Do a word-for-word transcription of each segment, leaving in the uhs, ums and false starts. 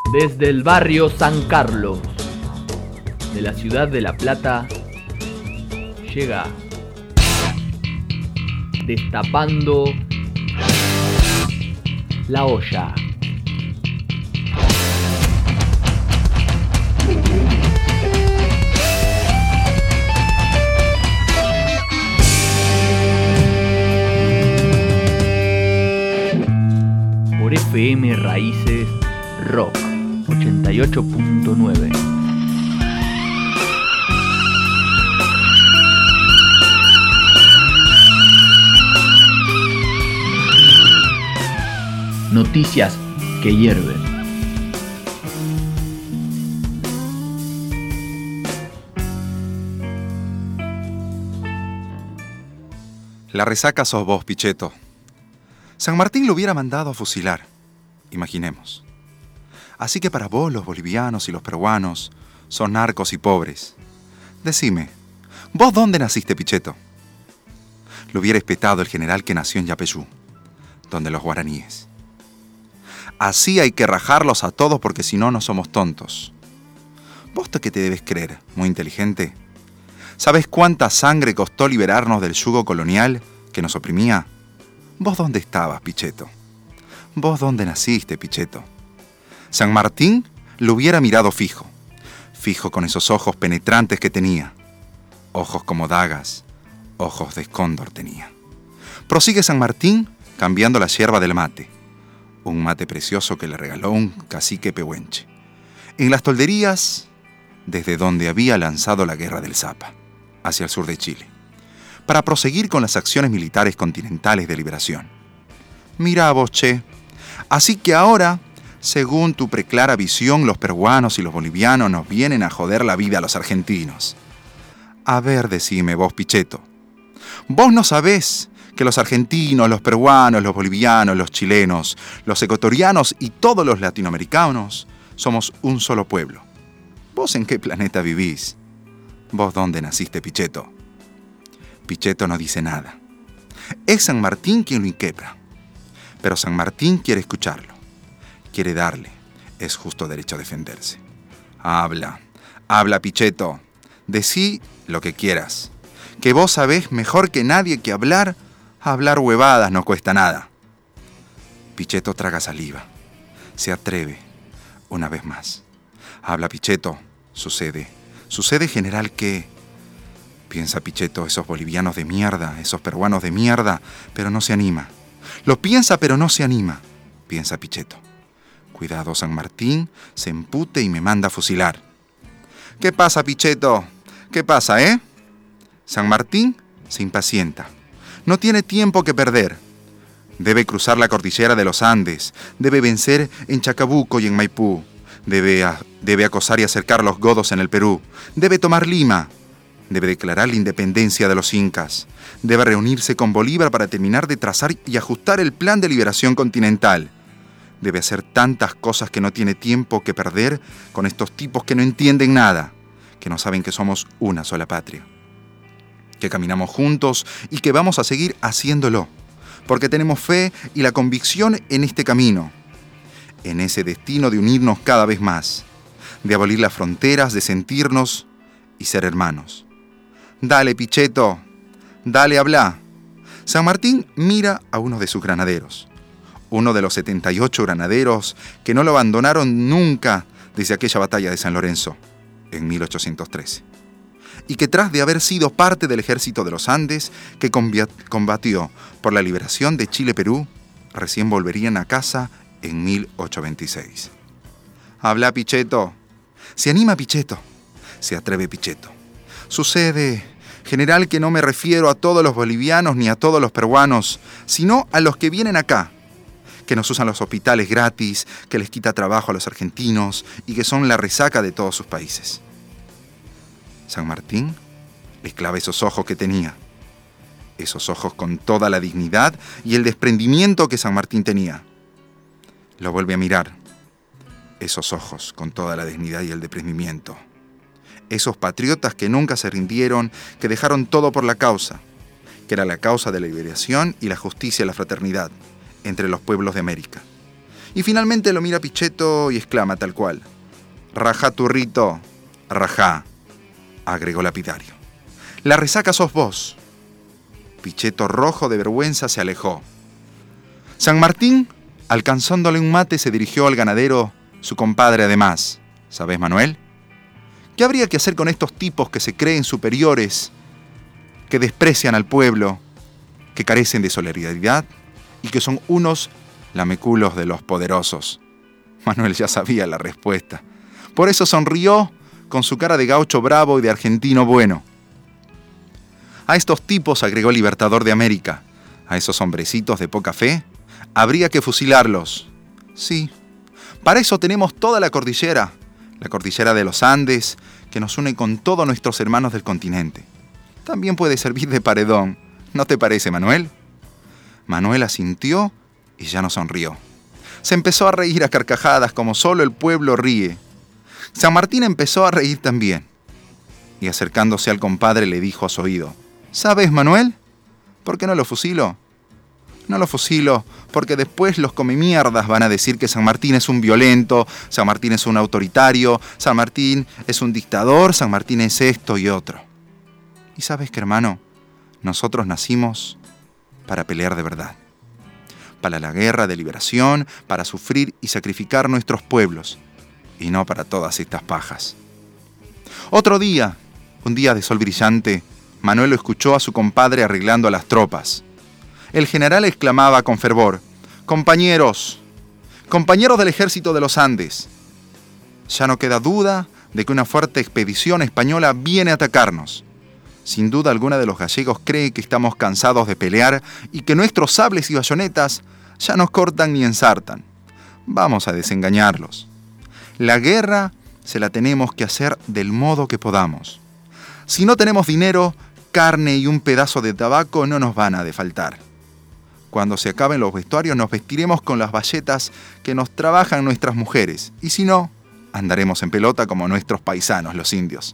Desde el barrio San Carlos de la ciudad de La Plata llega Destapando la Olla. Por F M Raíces Rock ochenta y ocho punto nueve. Noticias que hierven. La resaca sos vos, Pichetto. San Martín lo hubiera mandado a fusilar, imaginemos. Así que para vos los bolivianos y los peruanos son narcos y pobres. Decime, ¿vos dónde naciste, Pichetto? Lo hubiera espetado el general que nació en Yapeyú, donde los guaraníes. Así hay que rajarlos a todos porque si no, no somos tontos. ¿Vos qué te debes creer, muy inteligente? ¿Sabés cuánta sangre costó liberarnos del yugo colonial que nos oprimía? ¿Vos dónde estabas, Pichetto? ¿Vos dónde naciste, Pichetto? San Martín lo hubiera mirado fijo, fijo con esos ojos penetrantes que tenía. Ojos como dagas, ojos de cóndor tenía. Prosigue San Martín cambiando la yerba del mate, un mate precioso que le regaló un cacique pehuenche, en las tolderías desde donde había lanzado la guerra del Zapa, hacia el sur de Chile, para proseguir con las acciones militares continentales de liberación. Mira vos, che, así que ahora, según tu preclara visión, los peruanos y los bolivianos nos vienen a joder la vida a los argentinos. A ver, decime vos, Pichetto, vos no sabés que los argentinos, los peruanos, los bolivianos, los chilenos, los ecuatorianos y todos los latinoamericanos somos un solo pueblo. ¿Vos en qué planeta vivís? ¿Vos dónde naciste, Pichetto? Pichetto no dice nada. Es San Martín quien lo inquebra. Pero San Martín quiere escucharlo. Quiere darle. Es justo derecho a defenderse. Habla, habla, Pichetto. Decí lo que quieras. Que vos sabés mejor que nadie que hablar, hablar huevadas no cuesta nada. Pichetto traga saliva. Se atreve. Una vez más. Habla, Pichetto. Sucede. Sucede, general, que... Piensa, Pichetto, esos bolivianos de mierda, esos peruanos de mierda, pero no se anima. Lo piensa, pero no se anima. Piensa, Pichetto. Cuidado, San Martín se empute y me manda a fusilar. ¿Qué pasa, Pichetto? ¿Qué pasa, eh? San Martín se impacienta. No tiene tiempo que perder. Debe cruzar la cordillera de los Andes. Debe vencer en Chacabuco y en Maipú. Debe, a, debe acosar y acercar los godos en el Perú. Debe tomar Lima. Debe declarar la independencia de los incas. Debe reunirse con Bolívar para terminar de trazar y ajustar el plan de liberación continental. Debe hacer tantas cosas que no tiene tiempo que perder con estos tipos que no entienden nada, que no saben que somos una sola patria, que caminamos juntos y que vamos a seguir haciéndolo, porque tenemos fe y la convicción en este camino, en ese destino de unirnos cada vez más, de abolir las fronteras, de sentirnos y ser hermanos. Dale, Pichetto, dale, habla. San Martín mira a uno de sus granaderos, uno de los setenta y ocho granaderos que no lo abandonaron nunca desde aquella batalla de San Lorenzo, en mil ochocientos trece, y que tras de haber sido parte del ejército de los Andes que combatió por la liberación de Chile-Perú, recién volverían a casa en mil ochocientos veintiséis. Habla, Pichetto. Se anima, Pichetto. Se atreve, Pichetto. Sucede, general, que no me refiero a todos los bolivianos ni a todos los peruanos, sino a los que vienen acá, que nos usan los hospitales gratis, que les quita trabajo a los argentinos y que son la resaca de todos sus países. San Martín les clava esos ojos que tenía, esos ojos con toda la dignidad y el desprendimiento que San Martín tenía. Lo vuelve a mirar, esos ojos con toda la dignidad y el desprendimiento. Esos patriotas que nunca se rindieron, que dejaron todo por la causa, que era la causa de la liberación y la justicia y la fraternidad entre los pueblos de América. Y finalmente lo mira Pichetto y exclama tal cual: «Rajá, turrito, rajá», agregó lapidario. «La resaca sos vos». Pichetto, rojo de vergüenza, se alejó. San Martín, alcanzándole un mate, se dirigió al ganadero, su compadre además. ¿Sabés, Manuel? ¿Qué habría que hacer con estos tipos que se creen superiores, que desprecian al pueblo, que carecen de solidaridad y que son unos lameculos de los poderosos? Manuel ya sabía la respuesta. Por eso sonrió con su cara de gaucho bravo y de argentino bueno. A estos tipos, agregó el Libertador de América, a esos hombrecitos de poca fe, habría que fusilarlos. Sí, para eso tenemos toda la cordillera, la cordillera de los Andes, que nos une con todos nuestros hermanos del continente. También puede servir de paredón, ¿no te parece, Manuel? Manuel asintió y ya no sonrió. Se empezó a reír a carcajadas como solo el pueblo ríe. San Martín empezó a reír también. Y acercándose al compadre le dijo a su oído: ¿Sabes, Manuel? ¿Por qué no lo fusilo? No lo fusilo porque después los comemierdas van a decir que San Martín es un violento, San Martín es un autoritario, San Martín es un dictador, San Martín es esto y otro. Y sabes que, hermano, nosotros nacimos para pelear de verdad. Para la guerra de liberación, para sufrir y sacrificar nuestros pueblos, y no para todas estas pajas. Otro día, un día de sol brillante, Manuel escuchó a su compadre arreglando a las tropas. El general exclamaba con fervor: «Compañeros, compañeros del ejército de los Andes, ya no queda duda de que una fuerte expedición española viene a atacarnos. Sin duda alguna de los gallegos cree que estamos cansados de pelear y que nuestros sables y bayonetas ya nos cortan ni ensartan. Vamos a desengañarlos. La guerra se la tenemos que hacer del modo que podamos. Si no tenemos dinero, carne y un pedazo de tabaco no nos van a defaltar. Cuando se acaben los vestuarios nos vestiremos con las bayetas que nos trabajan nuestras mujeres, y si no, andaremos en pelota como nuestros paisanos, los indios.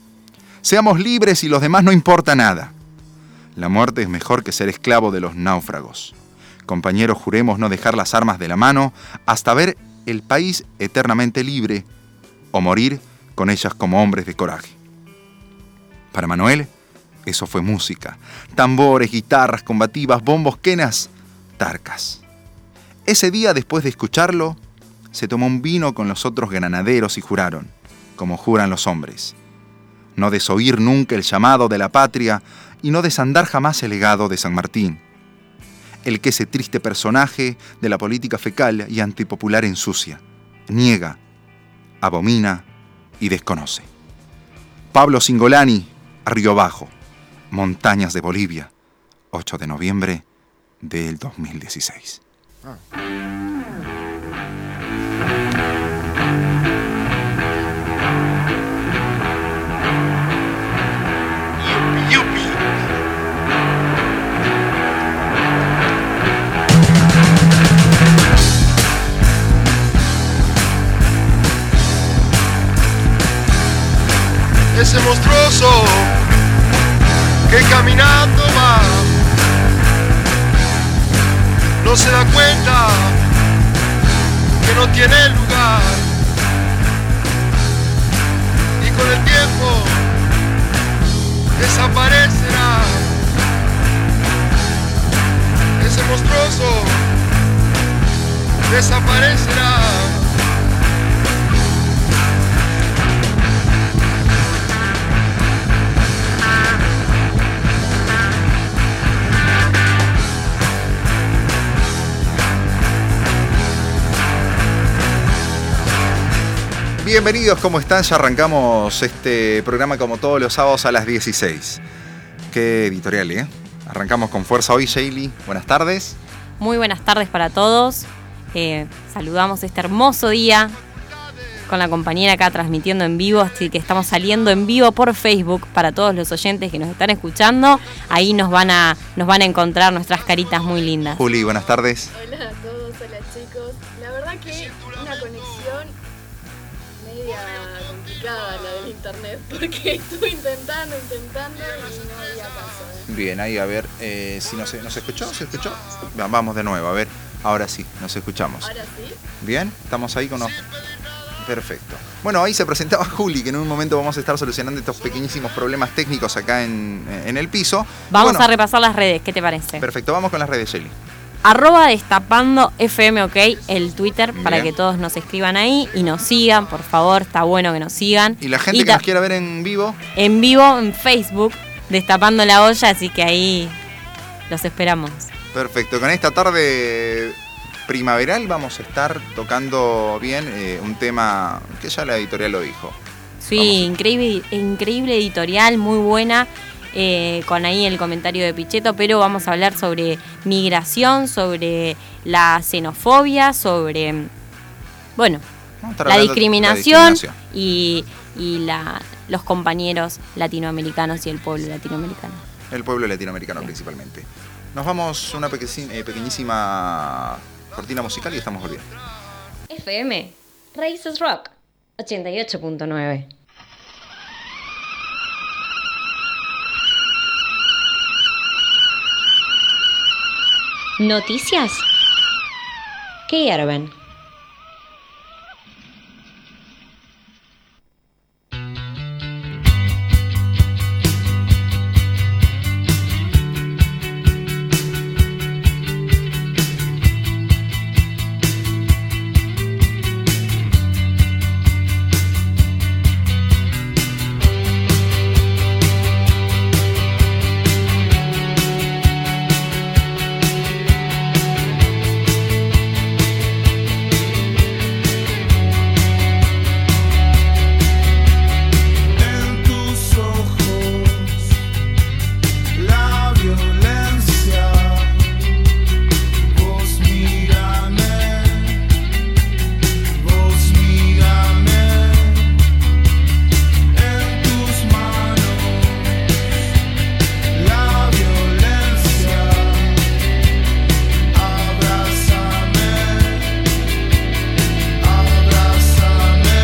Seamos libres y los demás no importa nada. La muerte es mejor que ser esclavo de los náufragos. Compañeros, juremos no dejar las armas de la mano hasta ver el país eternamente libre o morir con ellas como hombres de coraje». Para Manuel, eso fue música. Tambores, guitarras combativas, bombos, quenas, tarcas. Ese día, después de escucharlo, se tomó un vino con los otros granaderos y juraron, como juran los hombres: no desoír nunca el llamado de la patria y no desandar jamás el legado de San Martín, el que ese triste personaje de la política fecal y antipopular ensucia, niega, abomina y desconoce. Pablo Cingolani, Río Bajo, Montañas de Bolivia, ocho de noviembre del dos mil dieciséis. Ah. Ese monstruoso que caminando va, no se da cuenta que no tiene lugar, y con el tiempo desaparecerá. Ese monstruoso desaparecerá. Bienvenidos, ¿cómo están? Ya arrancamos este programa como todos los sábados a las dieciséis. Qué editorial, ¿eh? Arrancamos con fuerza hoy, Shaylee. Buenas tardes. Muy buenas tardes para todos. Eh, saludamos este hermoso día con la compañera acá transmitiendo en vivo, así que estamos saliendo en vivo por Facebook para todos los oyentes que nos están escuchando. Ahí nos van a, nos van a encontrar nuestras caritas muy lindas. Juli, buenas tardes. Hola a todos, hola chicos. La verdad que una conexión media complicada la del internet, porque estuve intentando, intentando y no había caso. ¿eh? Bien, ahí a ver, eh, si no se, ¿nos escuchó? ¿Se escuchó? Vamos de nuevo, a ver. Ahora sí, nos escuchamos. Ahora sí. Bien, estamos ahí con los... Perfecto. Bueno, ahí se presentaba Juli, que en un momento vamos a estar solucionando estos pequeñísimos problemas técnicos acá en, en el piso. Vamos bueno, a repasar las redes, ¿qué te parece? Perfecto, vamos con las redes, Shelly. Arroba destapando F M OK, el Twitter, Bien. para que todos nos escriban ahí y nos sigan, por favor, está bueno que nos sigan. Y la gente Y que ta- nos quiera ver en vivo, En vivo en Facebook, Destapando la Olla, así que ahí los esperamos. perfecto. Con esta tarde primaveral vamos a estar tocando bien eh, un tema que ya la editorial lo dijo. Sí, Vamos. increíble, increíble editorial, muy buena, eh, con ahí el comentario de Pichetto, pero vamos a hablar sobre migración, sobre la xenofobia, sobre, bueno, Vamos a estar la hablando de discriminación, la discriminación. y, y la, los compañeros latinoamericanos y el pueblo latinoamericano. El pueblo latinoamericano principalmente. Nos vamos a una pequeñi- eh, pequeñísima cortina musical y estamos volviendo. F M, Raíces Rock, ochenta y ocho punto nueve. Noticias que hierven. En tus ojos la violencia, vos mírame, vos mírame, en tus manos la violencia, abrázame, abrázame.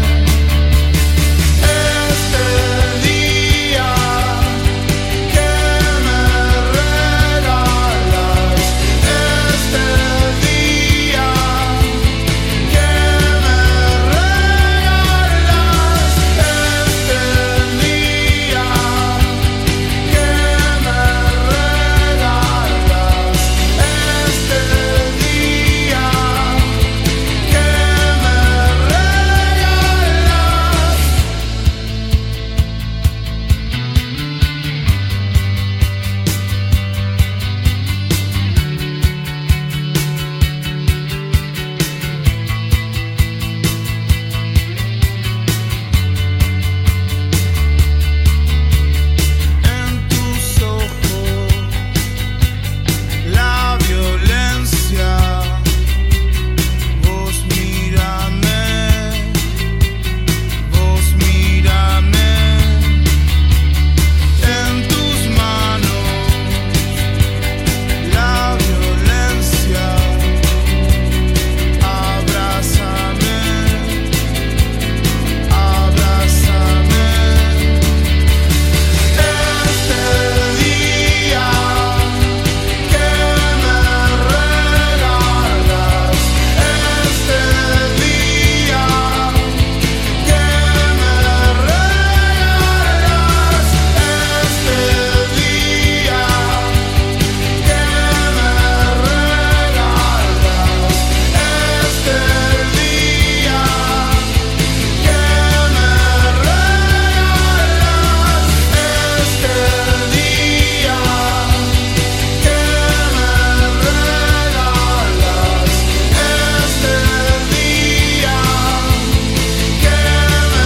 Este día que me regalas, este día que me regalas, este día que me regalas, este día que me regalas. En tus ojos la violencia, vos mírame, vos mírame, en tus manos la violencia, abrázame, abrázame. Este día que me regalas, este día que me regalas, este día que me regalas, este día que me regalas, este día que me regalas, este día que me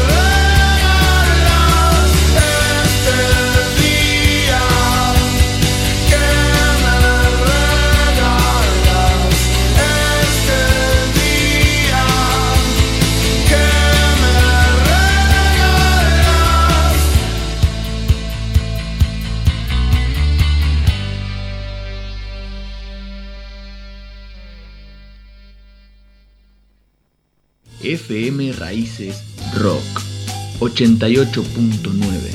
regalas, este día que me regalas, este día que me regalas. F M Raíces Rock ochenta y ocho punto nueve.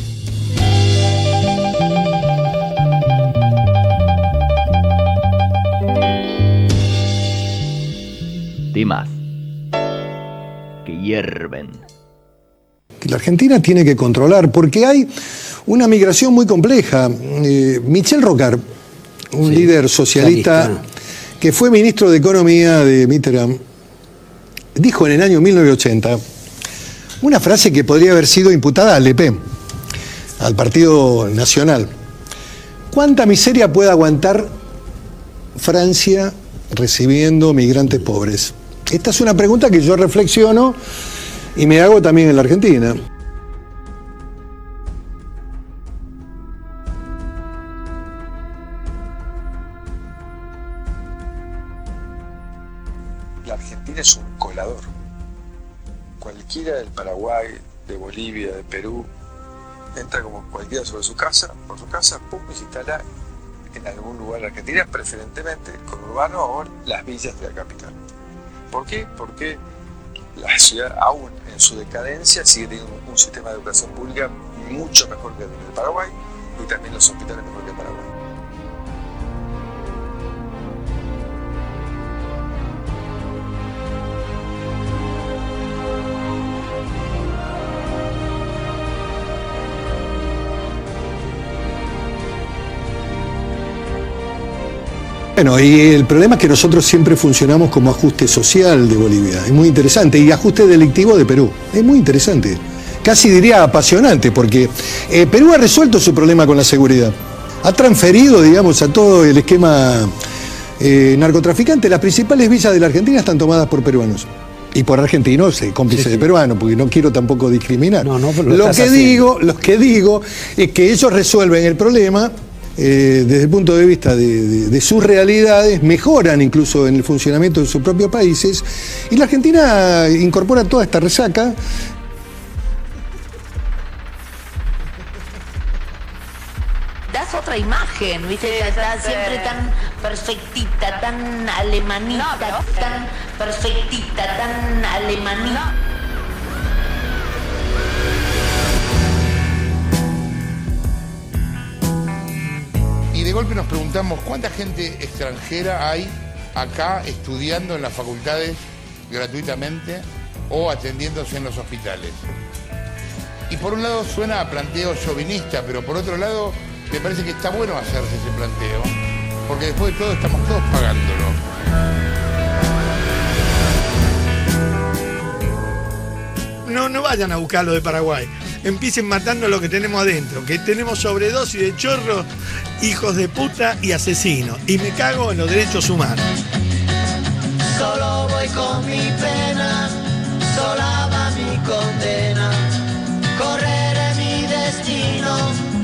Temas que hierven. Que la Argentina tiene que controlar, porque hay una migración muy compleja. Eh, Michel Rocard, un Sí, líder socialista socialista. que fue ministro de Economía de Mitterrand, dijo en el año mil novecientos ochenta una frase que podría haber sido imputada al L P, al Partido Nacional. ¿Cuánta miseria puede aguantar Francia recibiendo migrantes pobres? Esta es una pregunta que yo reflexiono y me hago también en la Argentina. La Argentina es un colador. Cualquiera del Paraguay, de Bolivia, de Perú, entra como cualquiera sobre su casa, por su casa, pum, y se instala en algún lugar de Argentina, preferentemente conurbano o en las villas de la capital. ¿Por qué? Porque la ciudad, aún en su decadencia, sigue teniendo un sistema de educación pública mucho mejor que el de Paraguay y también los hospitales mejor que el Paraguay. Bueno, y el problema es que nosotros siempre funcionamos como ajuste social de Bolivia. Es muy interesante. Y ajuste delictivo de Perú. Es muy interesante. Casi diría apasionante, porque eh, Perú ha resuelto su problema con la seguridad. Ha transferido, digamos, a todo el esquema eh, narcotraficante. Las principales villas de la Argentina están tomadas por peruanos. Y por argentinos, eh, cómplices Sí, sí. de peruanos, porque no quiero tampoco discriminar. No, no, pero lo lo estás que haciendo. digo, lo que digo es que ellos resuelven el problema. Eh, desde el punto de vista de, de- de sus realidades, mejoran incluso en el funcionamiento de sus propios países, y la Argentina incorpora toda esta resaca. Das otra imagen, ¿viste? Estás siempre tan perfectita, tan alemanita, tan perfectita, tan alemanita. Y de golpe nos preguntamos cuánta gente extranjera hay acá estudiando en las facultades gratuitamente o atendiéndose en los hospitales. Y por un lado suena a planteo chauvinista, pero por otro lado me parece que está bueno hacerse ese planteo, porque después de todo estamos todos pagándolo. No, no vayan a buscar lo de Paraguay. Empiecen matando lo que tenemos adentro, que tenemos sobredosis de chorros, hijos de puta y asesinos. Y me cago en los derechos humanos. Solo voy con mi pena, sola va mi condena. Correré mi destino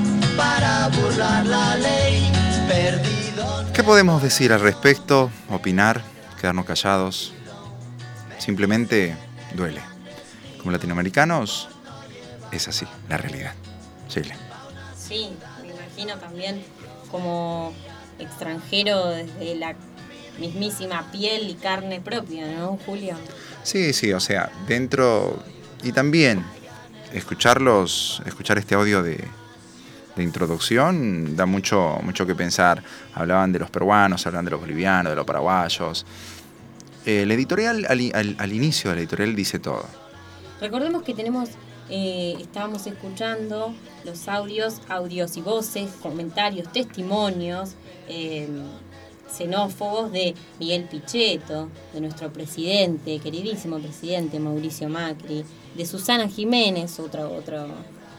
para burlar la ley. Perdido. ¿Qué podemos decir al respecto? Opinar, quedarnos callados. Simplemente duele. Como latinoamericanos, es así, la realidad. Chile. Sí, me imagino también como extranjero desde la mismísima piel y carne propia, ¿no, Julio? Sí, sí, o sea, dentro... Y también, escucharlos, escuchar este audio de, de introducción da mucho, mucho que pensar. Hablaban de los peruanos, hablaban de los bolivianos, de los paraguayos. Eh, el editorial, al, al, al inicio del editorial dice todo. Recordemos que tenemos, eh, estábamos escuchando los audios, audios y voces, comentarios, testimonios eh, xenófobos de Miguel Pichetto, de nuestro presidente, queridísimo presidente Mauricio Macri, de Susana Jiménez, otro, otro,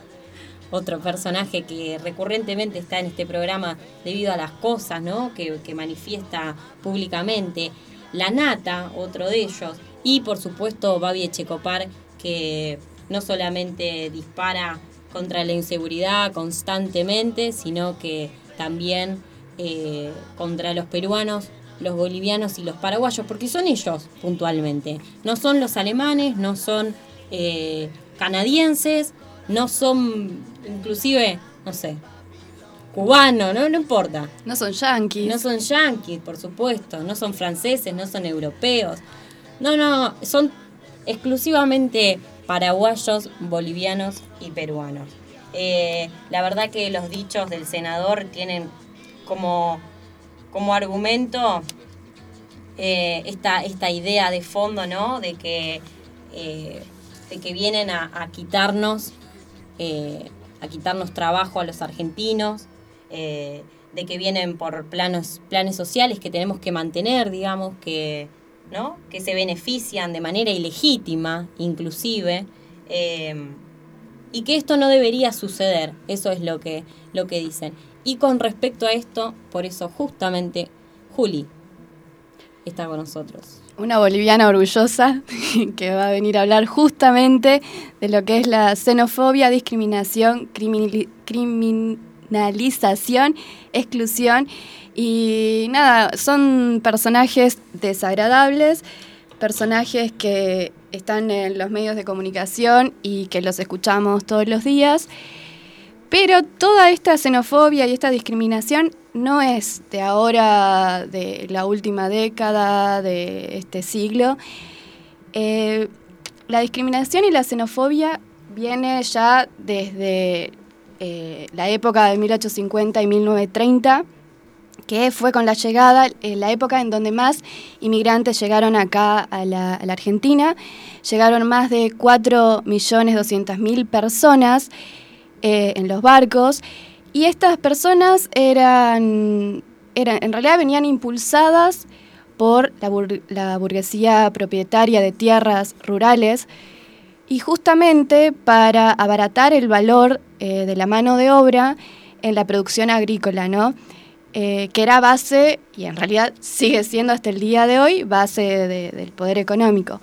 otro personaje que recurrentemente está en este programa debido a las cosas, ¿no?, que, que manifiesta públicamente. La Nata, otro de ellos, y por supuesto Babi Echecopar, que no solamente dispara contra la inseguridad constantemente, sino que también eh, contra los peruanos, los bolivianos y los paraguayos, porque son ellos puntualmente. No son los alemanes, no son eh, canadienses, no son inclusive, no sé, cubanos, ¿no? No importa. No son yanquis. No son yanquis, por supuesto. No son franceses, no son europeos. No, no, son exclusivamente paraguayos, bolivianos y peruanos. Eh, la verdad que los dichos del senador tienen como, como argumento eh, esta, esta idea de fondo, ¿no? De que, eh, de que vienen a, a quitarnos, eh, a quitarnos trabajo a los argentinos, eh, de que vienen por planos, planes sociales que tenemos que mantener, digamos, que, ¿no? Que se benefician de manera ilegítima, inclusive, eh, y que esto no debería suceder. Eso es lo que, lo que dicen. Y con respecto a esto, por eso justamente Juli está con nosotros. Una boliviana orgullosa que va a venir a hablar justamente de lo que es la xenofobia, discriminación, criminali- criminalización, exclusión. Y nada, son personajes desagradables, personajes que están en los medios de comunicación y que los escuchamos todos los días. Pero toda esta xenofobia y esta discriminación no es de ahora, de la última década, de este siglo. Eh, la discriminación y la xenofobia viene ya desde eh, la época de mil ochocientos cincuenta y mil novecientos treinta, que fue con la llegada, eh, la época en donde más inmigrantes llegaron acá a la, a la Argentina. Llegaron más de cuatro millones doscientas mil personas eh, en los barcos, y estas personas eran, eran, en realidad venían impulsadas por la, bur- la burguesía propietaria de tierras rurales, y justamente para abaratar el valor eh, de la mano de obra en la producción agrícola, ¿no? Eh, que era base, y en realidad sigue siendo hasta el día de hoy, base de, del poder económico.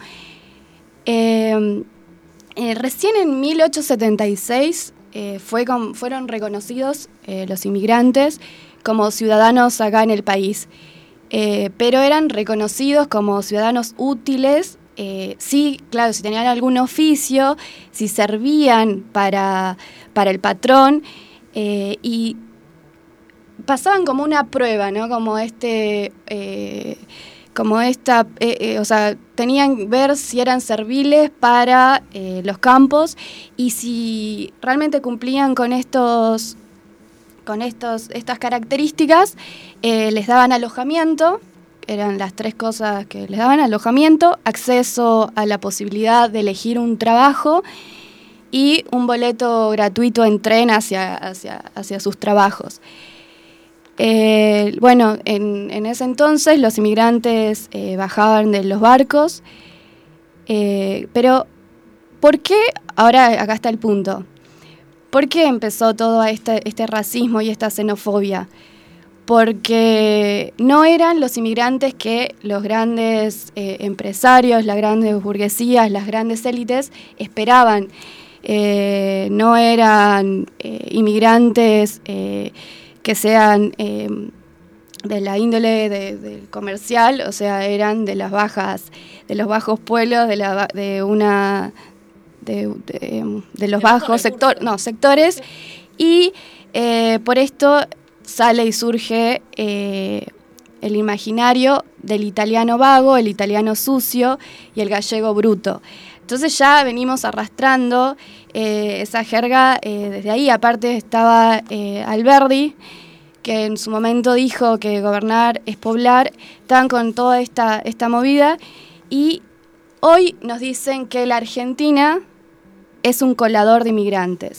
Eh, eh, recién en mil ochocientos setenta y seis eh, fue con, fueron reconocidos eh, los inmigrantes como ciudadanos acá en el país, eh, pero eran reconocidos como ciudadanos útiles. Eh, sí, claro, si tenían algún oficio, si servían para, para el patrón, eh, y pasaban como una prueba, ¿no? Como este, eh, como esta, eh, eh, o sea, tenían que ver si eran serviles para eh, los campos, y si realmente cumplían con estos, con estos, estas características, eh, les daban alojamiento. Eran las tres cosas que les daban: alojamiento, acceso a la posibilidad de elegir un trabajo y un boleto gratuito en tren hacia, hacia, hacia sus trabajos. Eh, bueno, en, en ese entonces los inmigrantes eh, bajaban de los barcos, eh, pero ¿por qué? Ahora acá está el punto. ¿Por qué empezó todo este, este racismo y esta xenofobia? Porque no eran los inmigrantes que los grandes eh, empresarios, las grandes burguesías, las grandes élites esperaban. Eh, no eran eh, inmigrantes eh, que sean eh, de la índole de, del comercial, o sea, eran de las bajas, de los bajos pueblos, de la de una de, de, de los bajos sectores, no, sectores, y eh, por esto sale y surge eh, el imaginario del italiano vago, el italiano sucio y el gallego bruto. Entonces ya venimos arrastrando eh, esa jerga eh, desde ahí. Aparte estaba eh, Alberdi, que en su momento dijo que gobernar es poblar. Estaban con toda esta, esta movida, y hoy nos dicen que la Argentina es un colador de inmigrantes.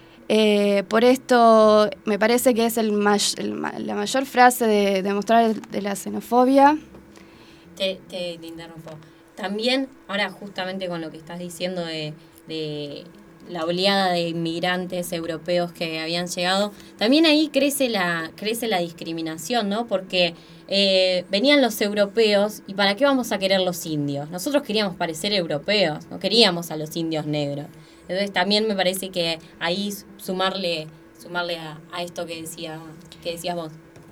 Eh, por esto me parece que es el may- el, la mayor frase de, de mostrar de la xenofobia. Te, te, te interrumpo. También, ahora justamente con lo que estás diciendo de, de la oleada de inmigrantes europeos que habían llegado, también ahí crece la, crece la discriminación, ¿no? Porque eh, venían los europeos, ¿y para qué vamos a querer los indios? Nosotros queríamos parecer europeos, no queríamos a los indios negros. Entonces también me parece que ahí sumarle sumarle a, a esto que decía que decías vos.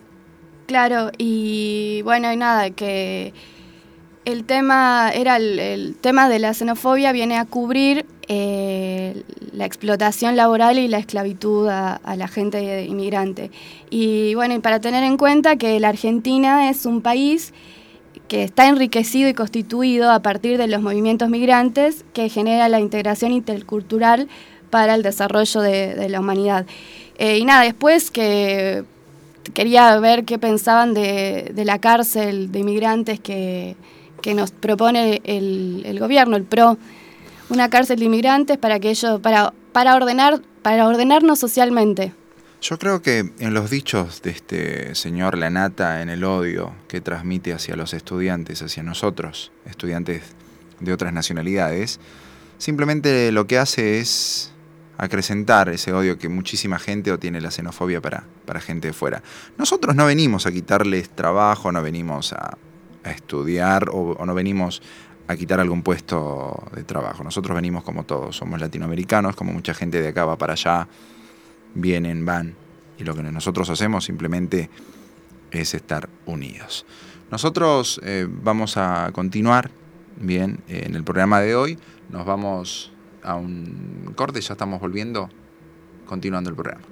Claro, y bueno, y nada, que el tema era el, el tema de la xenofobia viene a cubrir eh, la explotación laboral y la esclavitud a, a la gente inmigrante. Y bueno, y para tener en cuenta que la Argentina es un país que está enriquecido y constituido a partir de los movimientos migrantes, que genera la integración intercultural para el desarrollo de, de la humanidad. Eh, y nada, después que, quería ver qué pensaban de, de la cárcel de inmigrantes que, que nos propone el, el gobierno, el P R O. Una cárcel de inmigrantes para que ellos, para, para ordenar, para ordenarnos socialmente. Yo creo que en los dichos de este señor Lanata, en el odio que transmite hacia los estudiantes, hacia nosotros, estudiantes de otras nacionalidades, simplemente lo que hace es acrecentar ese odio que muchísima gente o tiene la xenofobia para, para gente de fuera. Nosotros no venimos a quitarles trabajo, no venimos a, a estudiar o, o no venimos a quitar algún puesto de trabajo. Nosotros venimos como todos, somos latinoamericanos, como mucha gente de acá va para allá, vienen, van, y lo que nosotros hacemos simplemente es estar unidos. Nosotros eh, vamos a continuar, bien, eh, en el programa de hoy, nos vamos a un corte, ya estamos volviendo, continuando el programa.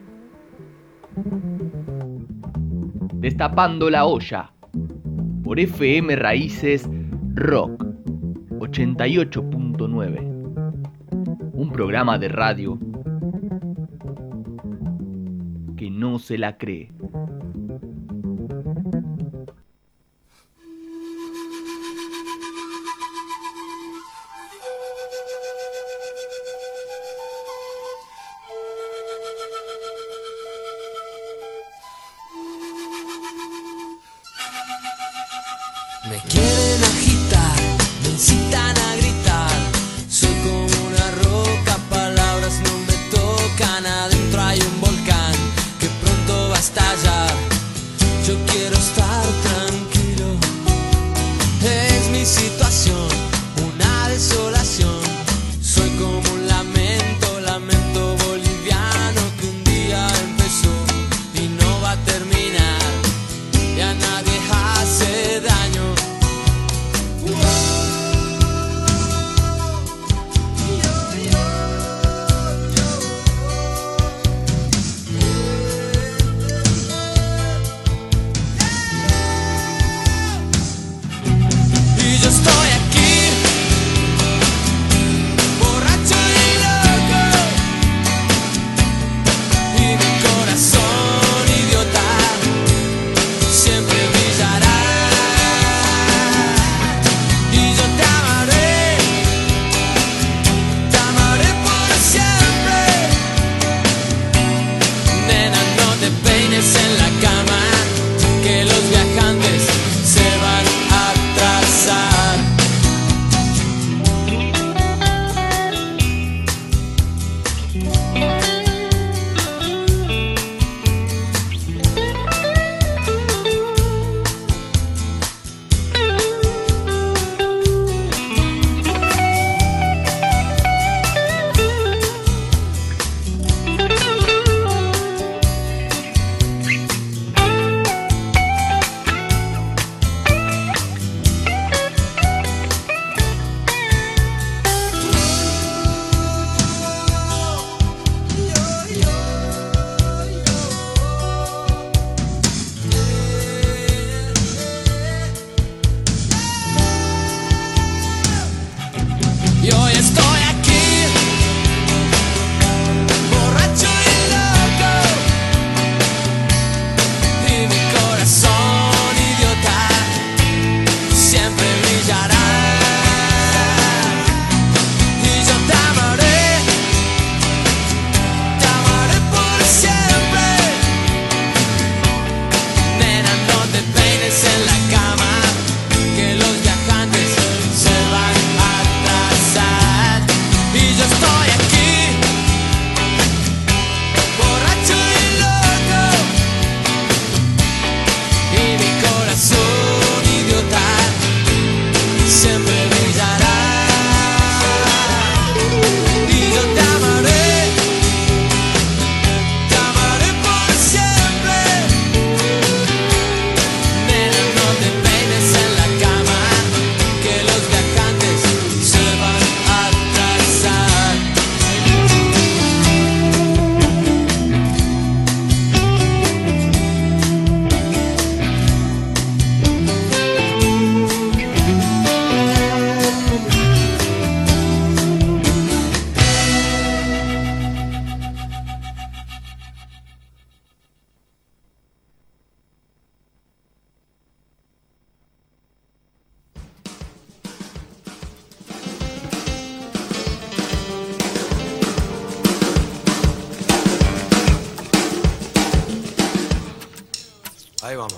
Destapando la olla, por F M Raíces Rock ochenta y ocho punto nueve, un programa de radio que no se la cree. Me quieren agitar, me incitan a gritar. Soy como una roca, palabras no me tocan. Adentro hay un volcán que pronto va a estallar. Yo quiero estar tranquilo. Es mi situación, una desolación. Soy como un lamento, lamento boliviano que un día empezó y no va a terminar. Y a nadie hace daño. Ahí vamos.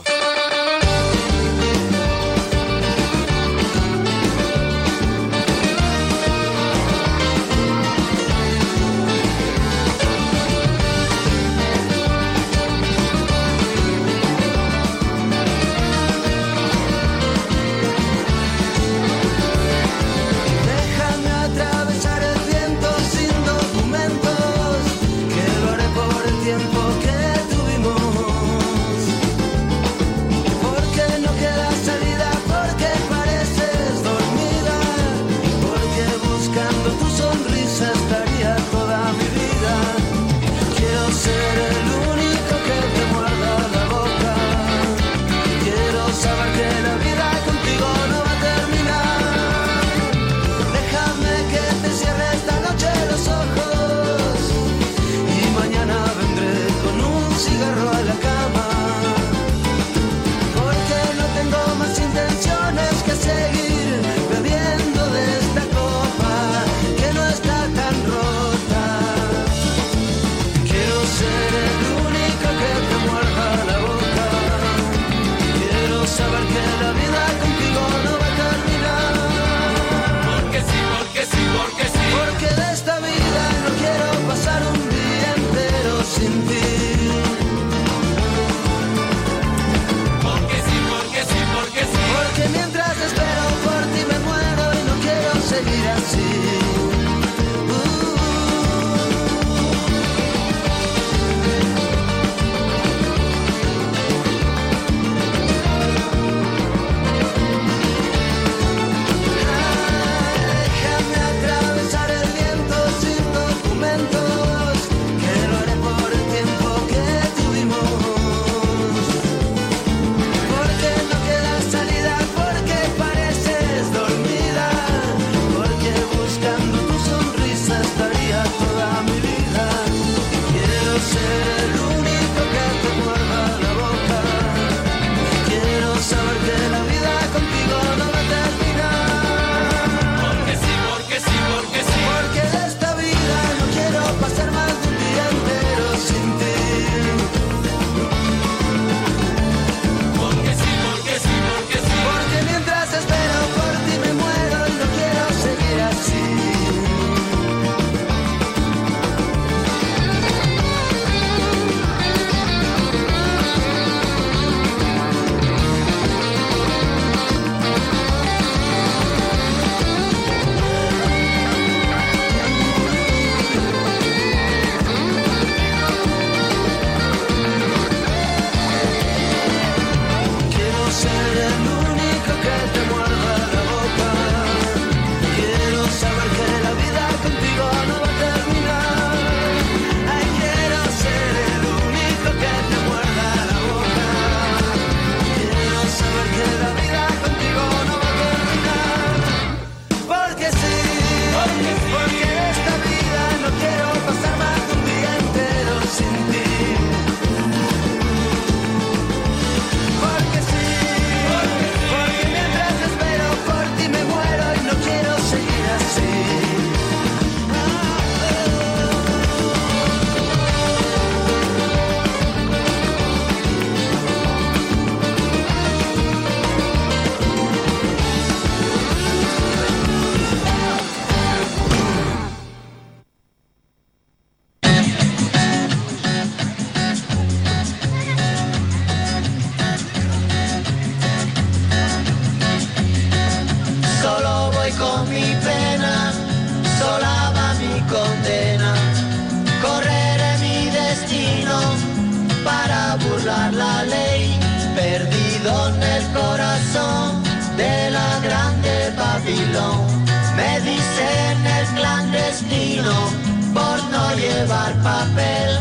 Me dicen el clandestino por no llevar papel.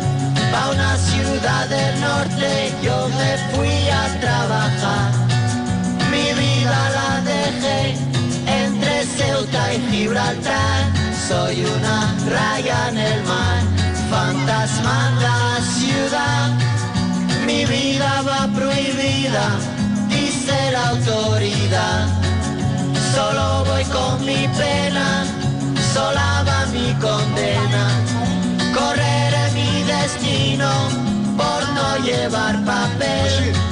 Pa' una ciudad del norte yo me fui a trabajar. Mi vida la dejé entre Ceuta y Gibraltar. Soy una raya en el mar, fantasma en la ciudad. Mi vida va prohibida, dice la autoridad. Solo voy con mi pena, sola va mi condena. Correré mi destino por no llevar papel.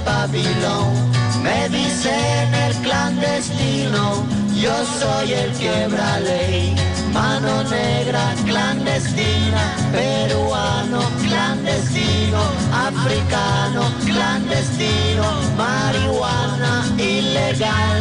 Babilón. Me dicen el clandestino, yo soy el quiebra ley. Mano negra clandestina, peruano clandestino, africano clandestino, marihuana ilegal.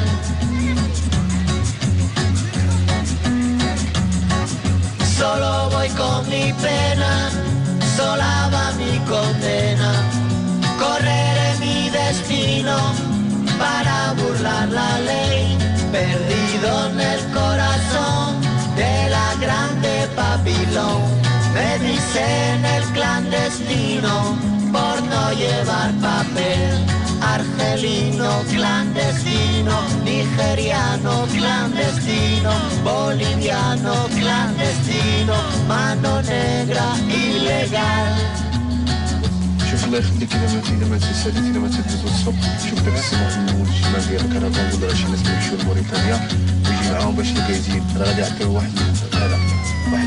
Solo voy con mi pena, sola va mi condena. Correré mi destino para burlar la ley, perdido en el corazón de la grande Babilón. Me dicen el clandestino por no llevar papel. Argelino clandestino, nigeriano clandestino, boliviano clandestino, mano negra ilegal. شوف الله يخليك اذا ما اذا ما تساليت اذا ما تهز الصبح شوف داك السماح من الشمال ديال الكرفان ولا راه شي ناس كيمشيو لموريتانيا ويجي معاهم باش يكايزين راه غادي يعطيو واحد هذا واحد.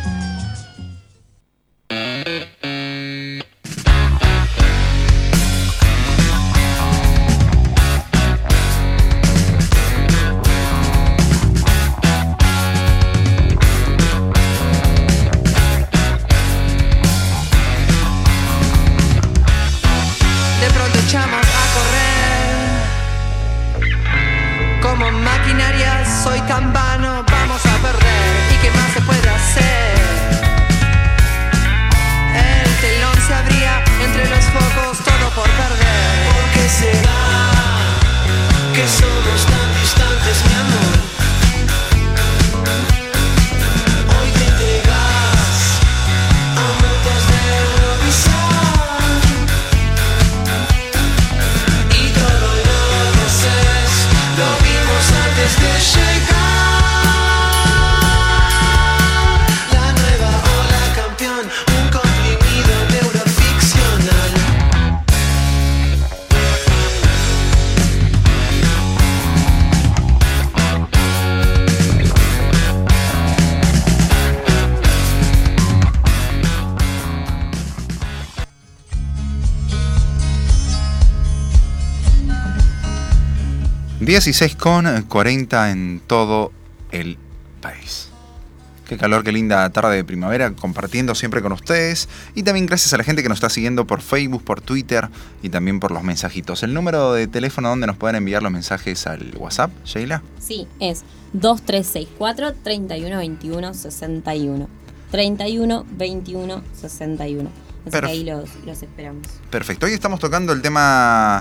dieciséis con cuarenta en todo el país. Qué calor, qué linda tarde de primavera, compartiendo siempre con ustedes. Y también gracias a la gente que nos está siguiendo por Facebook, por Twitter y también por los mensajitos. El número de teléfono donde nos pueden enviar los mensajes al WhatsApp, Sheila. Sí, es dos tres seis cuatro, treinta y uno, veintiuno, sesenta y uno. treinta y uno, veintiuno, sesenta y uno. Así que ahí los, los esperamos. Perfecto. Hoy estamos tocando el tema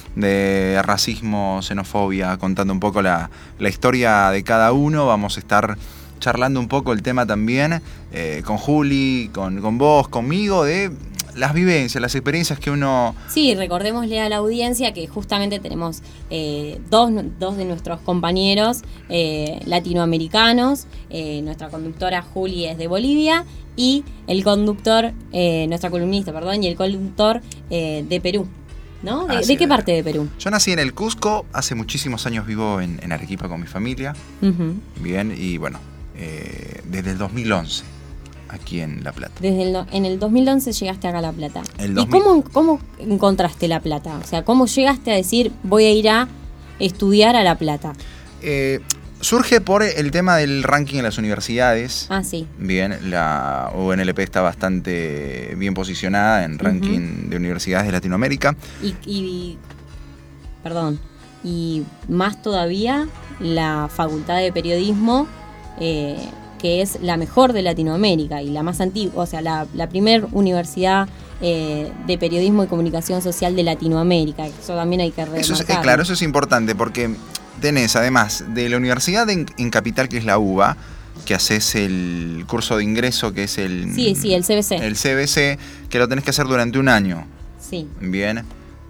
de racismo, xenofobia, contando un poco la, la historia de cada uno. Vamos a estar charlando un poco el tema también eh, con Juli, con, con vos, conmigo, de las vivencias, las experiencias que uno... Sí, recordémosle a la audiencia que justamente tenemos eh, dos, dos de nuestros compañeros eh, latinoamericanos. Eh, nuestra conductora Juli es de Bolivia y el conductor, eh, nuestra columnista, perdón, y el conductor eh, de Perú. ¿No? ¿De, ¿de qué parte de Perú? Yo nací en el Cusco, hace muchísimos años vivo en, en Arequipa con mi familia. Uh-huh. Bien, y bueno, eh, desde el dos mil once, aquí en La Plata. Desde el, en el dos mil once llegaste acá a La Plata. El ¿Y cómo, cómo encontraste La Plata? O sea, ¿cómo llegaste a decir voy a ir a estudiar a La Plata? Eh... Surge por el tema del ranking en las universidades. Ah, sí. Bien, la U N L P está bastante bien posicionada en ranking uh-huh. de universidades de Latinoamérica. Y, y, perdón, y más todavía la Facultad de Periodismo, eh, que es la mejor de Latinoamérica y la más antigua, o sea, la, la primer universidad eh, de periodismo y comunicación social de Latinoamérica. Eso también hay que remarcar. Eso es, eh, claro, eso es importante porque tenés, además de la universidad en, en Capital, que es la U B A, que haces el curso de ingreso, que es el... Sí, sí, el C B C. El C B C, que lo tenés que hacer durante un año. Sí. Bien.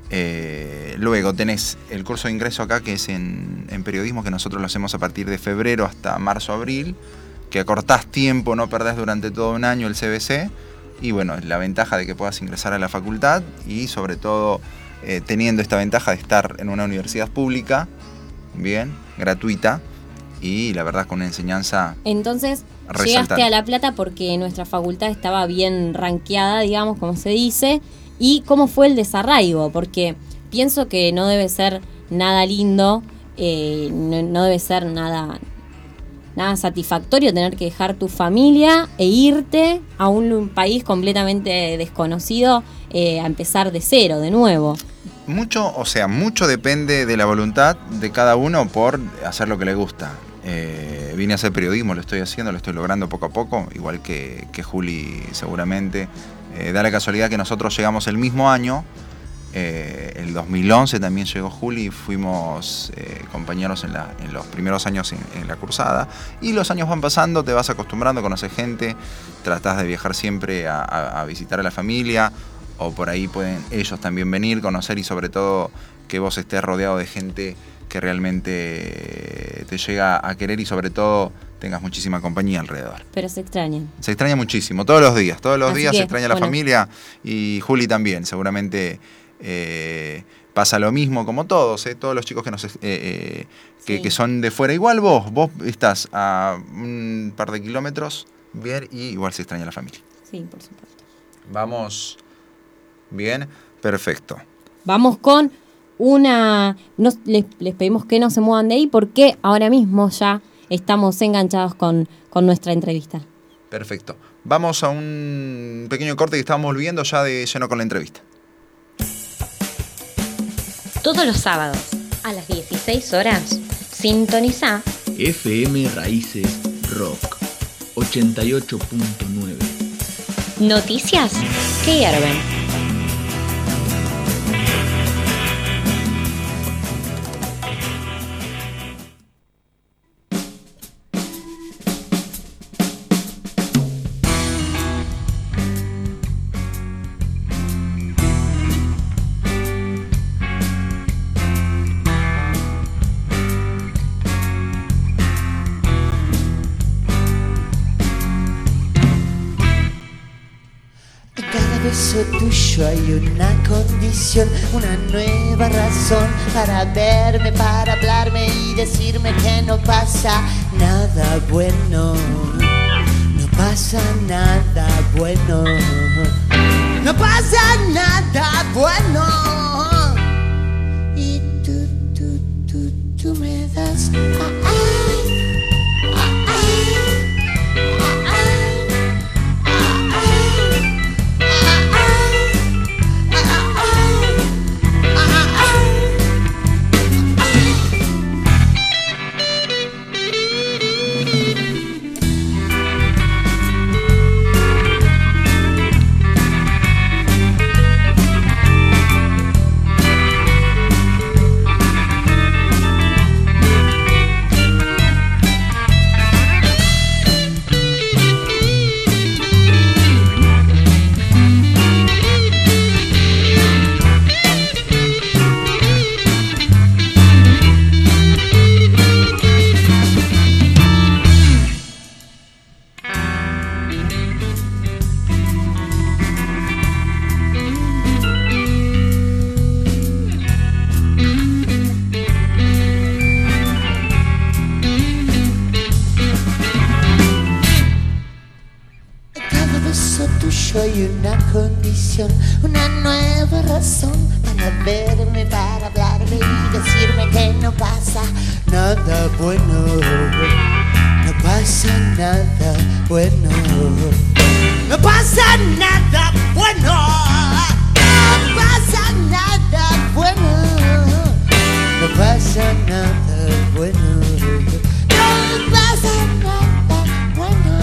Eh, luego tenés el curso de ingreso acá, que es en, en periodismo, que nosotros lo hacemos a partir de febrero hasta marzo, abril, que acortás tiempo, no perdés durante todo un año el C B C. Y bueno, la ventaja de que puedas ingresar a la facultad y sobre todo eh, teniendo esta ventaja de estar en una universidad pública, bien, gratuita, y la verdad con una enseñanza. Entonces resaltante. Llegaste a La Plata porque nuestra facultad estaba bien rankeada, digamos, como se dice. ¿Y cómo fue el desarraigo? Porque pienso que no debe ser nada lindo, eh, no, no debe ser nada, nada satisfactorio tener que dejar tu familia e irte a un, un país completamente desconocido, eh, a empezar de cero, de nuevo. Mucho, o sea, mucho depende de la voluntad de cada uno por hacer lo que le gusta. Eh, vine a hacer periodismo, lo estoy haciendo, lo estoy logrando poco a poco, igual que, que Juli seguramente. Eh, da la casualidad que nosotros llegamos el mismo año, eh, el dos mil once también llegó Juli, fuimos eh, compañeros en, la, en los primeros años en, en la cursada, y los años van pasando, te vas acostumbrando, conoces gente, tratás de viajar siempre a, a, a visitar a la familia, o por ahí pueden ellos también venir, conocer, y sobre todo que vos estés rodeado de gente que realmente te llega a querer, y sobre todo tengas muchísima compañía alrededor. Pero se extraña. Se extraña muchísimo, todos los días, todos los Así días que, se extraña la bueno. familia, y Juli también, seguramente eh, pasa lo mismo como todos, eh, todos los chicos que, nos, eh, eh, que, Sí. que son de fuera. Igual vos, vos estás a un par de kilómetros, bien, y igual se extraña la familia. Sí, por supuesto. Vamos, bien, perfecto. Vamos con una... Nos, les, les pedimos que no se muevan de ahí porque ahora mismo ya estamos enganchados con, con nuestra entrevista. Perfecto. Vamos a un pequeño corte que estamos volviendo ya de lleno con la entrevista. Todos los sábados a las dieciséis horas, sintoniza F M Raíces Rock ochenta y ocho punto nueve. Noticias que hierven. beso tuyo hay una condición, una nueva razón para verme, para hablarme y decirme que no pasa nada bueno. No pasa nada bueno. No pasa nada bueno. Y tú, tú, tú, tú me das... Ah, ah. Hay una condición, una nueva razón para verme, para hablarme y decirme que no pasa nada bueno. No pasa nada bueno. No pasa nada bueno. No pasa nada bueno. No pasa nada bueno. No pasa nada bueno.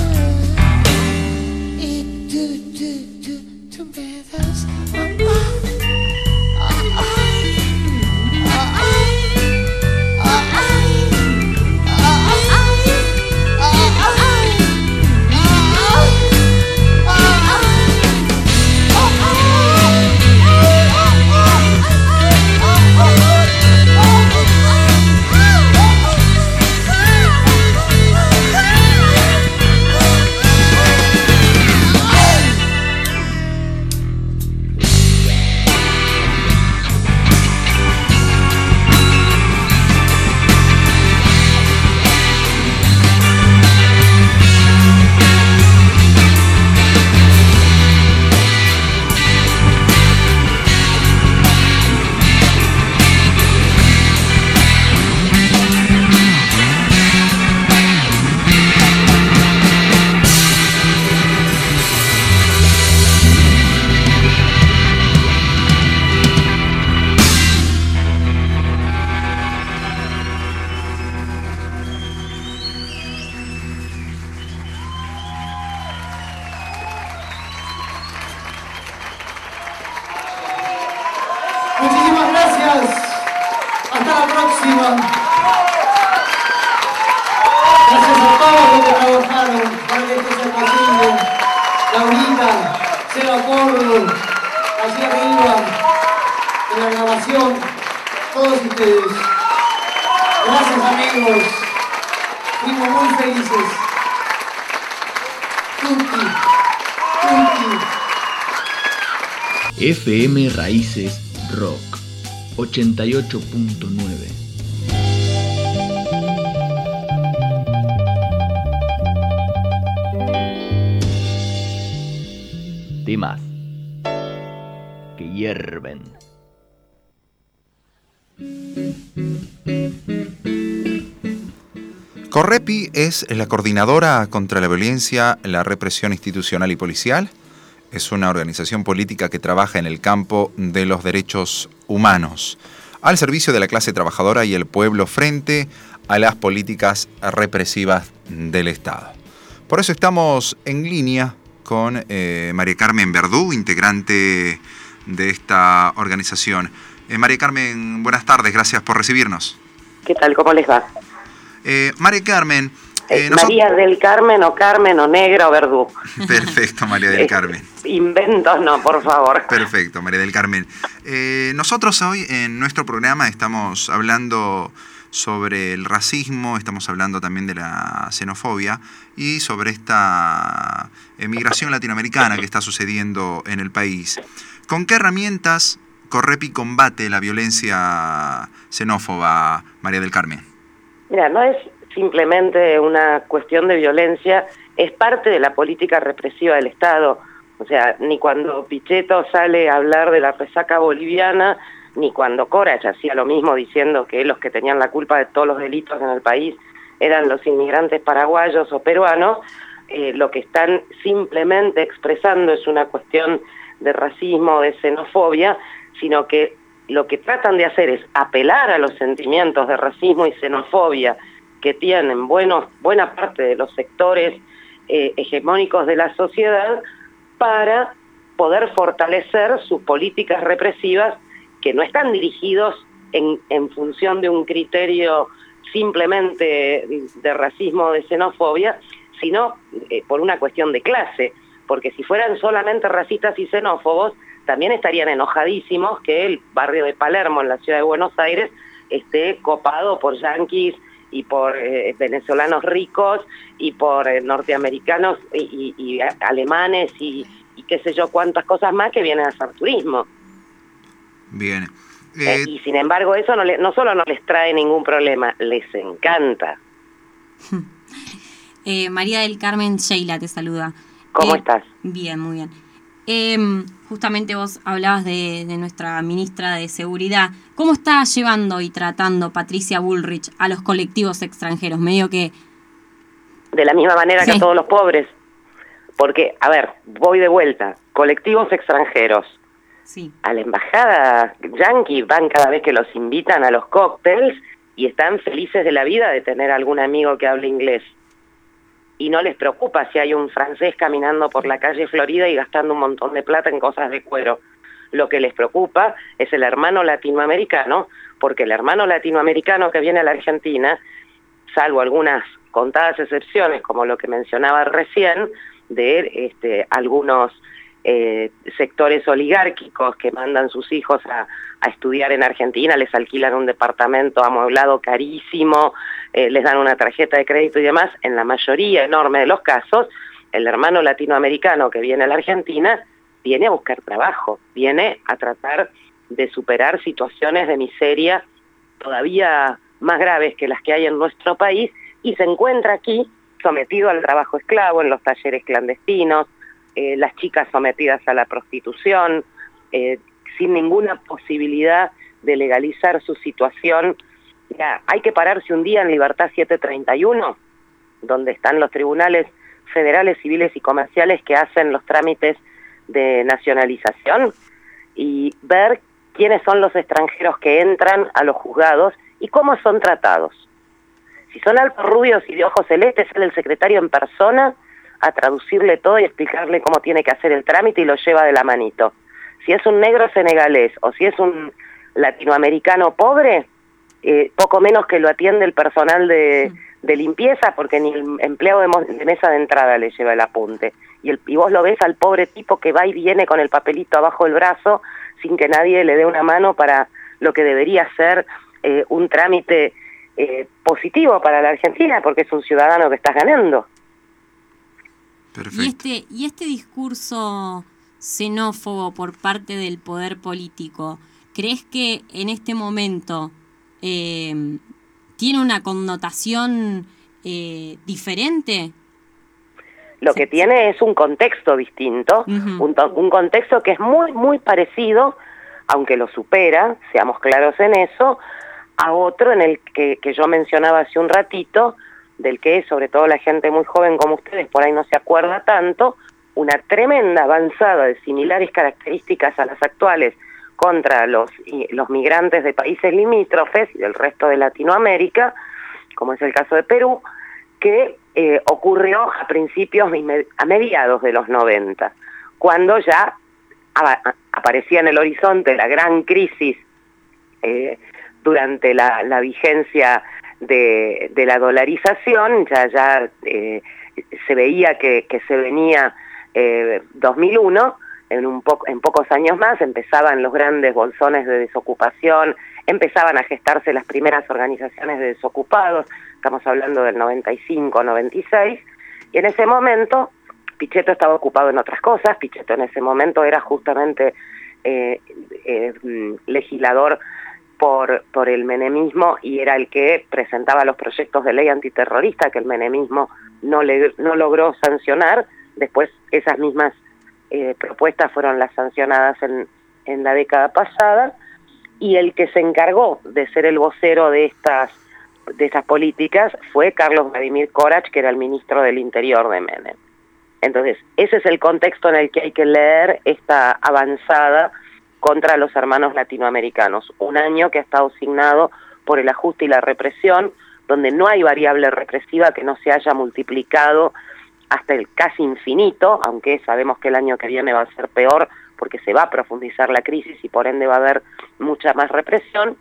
Tú me das mamá. Ah, ay, ah, ay, ah, ay, ah, ay, ah, ay, ah, ay, ah, ay, ah, ay. Iván. Gracias a todos los que trabajaron para que esto sea posible. Laurita, Seba Córdoba, allí arriba, en la grabación, todos ustedes. Gracias, amigos. Fuimos muy felices. Tutti, tutti. F M Raíces Rock ochenta y ocho punto nueve. Temas que hierven. Correpi es la coordinadora contra la violencia, la represión institucional y policial. Es una organización política que trabaja en el campo de los derechos humanos, al servicio de la clase trabajadora y el pueblo frente a las políticas represivas del Estado. Por eso estamos en línea con eh, María Carmen Verdú, integrante de esta organización. Eh, María Carmen, buenas tardes, gracias por recibirnos. ¿Qué tal? ¿Cómo les va? Eh, María Carmen... Eh, María nosotros... del Carmen o Carmen o Negra o Verdú. Perfecto, María del Carmen. Inventos no, por favor. Perfecto, María del Carmen. Eh, nosotros hoy en nuestro programa estamos hablando sobre el racismo, estamos hablando también de la xenofobia y sobre esta emigración latinoamericana que está sucediendo en el país. ¿Con qué herramientas Correpi combate la violencia xenófoba, María del Carmen? Mira, no es simplemente una cuestión de violencia, es parte de la política represiva del Estado. O sea, ni cuando Pichetto sale a hablar de la resaca boliviana, ni cuando Corach hacía lo mismo diciendo que los que tenían la culpa de todos los delitos en el país eran los inmigrantes paraguayos o peruanos, eh, lo que están simplemente expresando es una cuestión de racismo, de xenofobia, sino que lo que tratan de hacer es apelar a los sentimientos de racismo y xenofobia que tienen buenos, buena parte de los sectores eh, hegemónicos de la sociedad para poder fortalecer sus políticas represivas que no están dirigidos en, en función de un criterio simplemente de racismo o de xenofobia, sino eh, por una cuestión de clase, porque si fueran solamente racistas y xenófobos, también estarían enojadísimos que el barrio de Palermo en la ciudad de Buenos Aires esté copado por yanquis y por eh, venezolanos ricos y por eh, norteamericanos y, y, y alemanes y, y qué sé yo cuántas cosas más que vienen a hacer turismo. Bien. Eh, eh, y sin embargo eso no, le, no solo no les trae ningún problema, les encanta. eh, María del Carmen, Sheila te saluda. ¿Cómo eh, estás? Bien, muy bien. Eh, justamente vos hablabas de, de nuestra ministra de Seguridad. ¿Cómo está llevando y tratando Patricia Bullrich a los colectivos extranjeros? Medio que... De la misma manera sí. que a todos los pobres. Porque, a ver, voy de vuelta. Colectivos extranjeros. Sí. A la embajada yanqui van cada vez que los invitan a los cócteles y están felices de la vida de tener algún amigo que hable inglés. Y no les preocupa si hay un francés caminando por la calle Florida y gastando un montón de plata en cosas de cuero. Lo que les preocupa es el hermano latinoamericano, porque el hermano latinoamericano que viene a la Argentina, salvo algunas contadas excepciones, como lo que mencionaba recién, de este, algunos eh, sectores oligárquicos que mandan sus hijos a, a estudiar en Argentina, les alquilan un departamento amueblado carísimo, eh, les dan una tarjeta de crédito y demás. En la mayoría enorme de los casos, el hermano latinoamericano que viene a la Argentina viene a buscar trabajo, viene a tratar de superar situaciones de miseria todavía más graves que las que hay en nuestro país y se encuentra aquí sometido al trabajo esclavo en los talleres clandestinos, eh, las chicas sometidas a la prostitución, eh, sin ninguna posibilidad de legalizar su situación. Ya, hay que pararse un día en Libertad setecientos treinta y uno, donde están los tribunales federales, civiles y comerciales que hacen los trámites de nacionalización y ver quiénes son los extranjeros que entran a los juzgados y cómo son tratados. Si son altos rubios y de ojos celestes, sale el secretario en persona a traducirle todo y explicarle cómo tiene que hacer el trámite y lo lleva de la manito. Si es un negro senegalés o si es un latinoamericano pobre, eh, poco menos que lo atiende el personal de, de limpieza, porque ni el empleado de, mo- de mesa de entrada le lleva el apunte. Y, el, y vos lo ves al pobre tipo que va y viene con el papelito abajo del brazo sin que nadie le dé una mano para lo que debería ser eh, un trámite eh, positivo para la Argentina, porque es un ciudadano que estás ganando. Y este, y este discurso xenófobo por parte del poder político, ¿crees que en este momento eh, tiene una connotación eh, diferente? Lo que tiene es un contexto distinto, uh-huh. un, to- un contexto que es muy, muy parecido, aunque lo supera, seamos claros en eso, a otro en el que, que yo mencionaba hace un ratito, del que sobre todo la gente muy joven como ustedes por ahí no se acuerda tanto, una tremenda avanzada de similares características a las actuales contra los, los migrantes de países limítrofes y del resto de Latinoamérica, como es el caso de Perú, que eh, ocurrió a principios, a mediados de los noventa, cuando ya a, aparecía en el horizonte la gran crisis eh, durante la, la vigencia de, de la dolarización, ya, ya eh, se veía que, que se venía eh, dos mil uno, en, un po- en pocos años más empezaban los grandes bolsones de desocupación, empezaban a gestarse las primeras organizaciones de desocupados, estamos hablando del noventa y cinco, noventa y seis, y en ese momento Pichetto estaba ocupado en otras cosas. Pichetto en ese momento era justamente eh, eh, legislador por, por el menemismo y era el que presentaba los proyectos de ley antiterrorista que el menemismo no, le, no logró sancionar. Después esas mismas eh, propuestas fueron las sancionadas en, en la década pasada, y el que se encargó de ser el vocero de estas de esas políticas fue Carlos Vladimir Corach, que era el ministro del Interior de Menem. Entonces, ese es el contexto en el que hay que leer esta avanzada contra los hermanos latinoamericanos. Un año que ha estado signado por el ajuste y la represión, donde no hay variable represiva que no se haya multiplicado hasta el casi infinito, aunque sabemos que el año que viene va a ser peor porque se va a profundizar la crisis y por ende va a haber mucha más represión,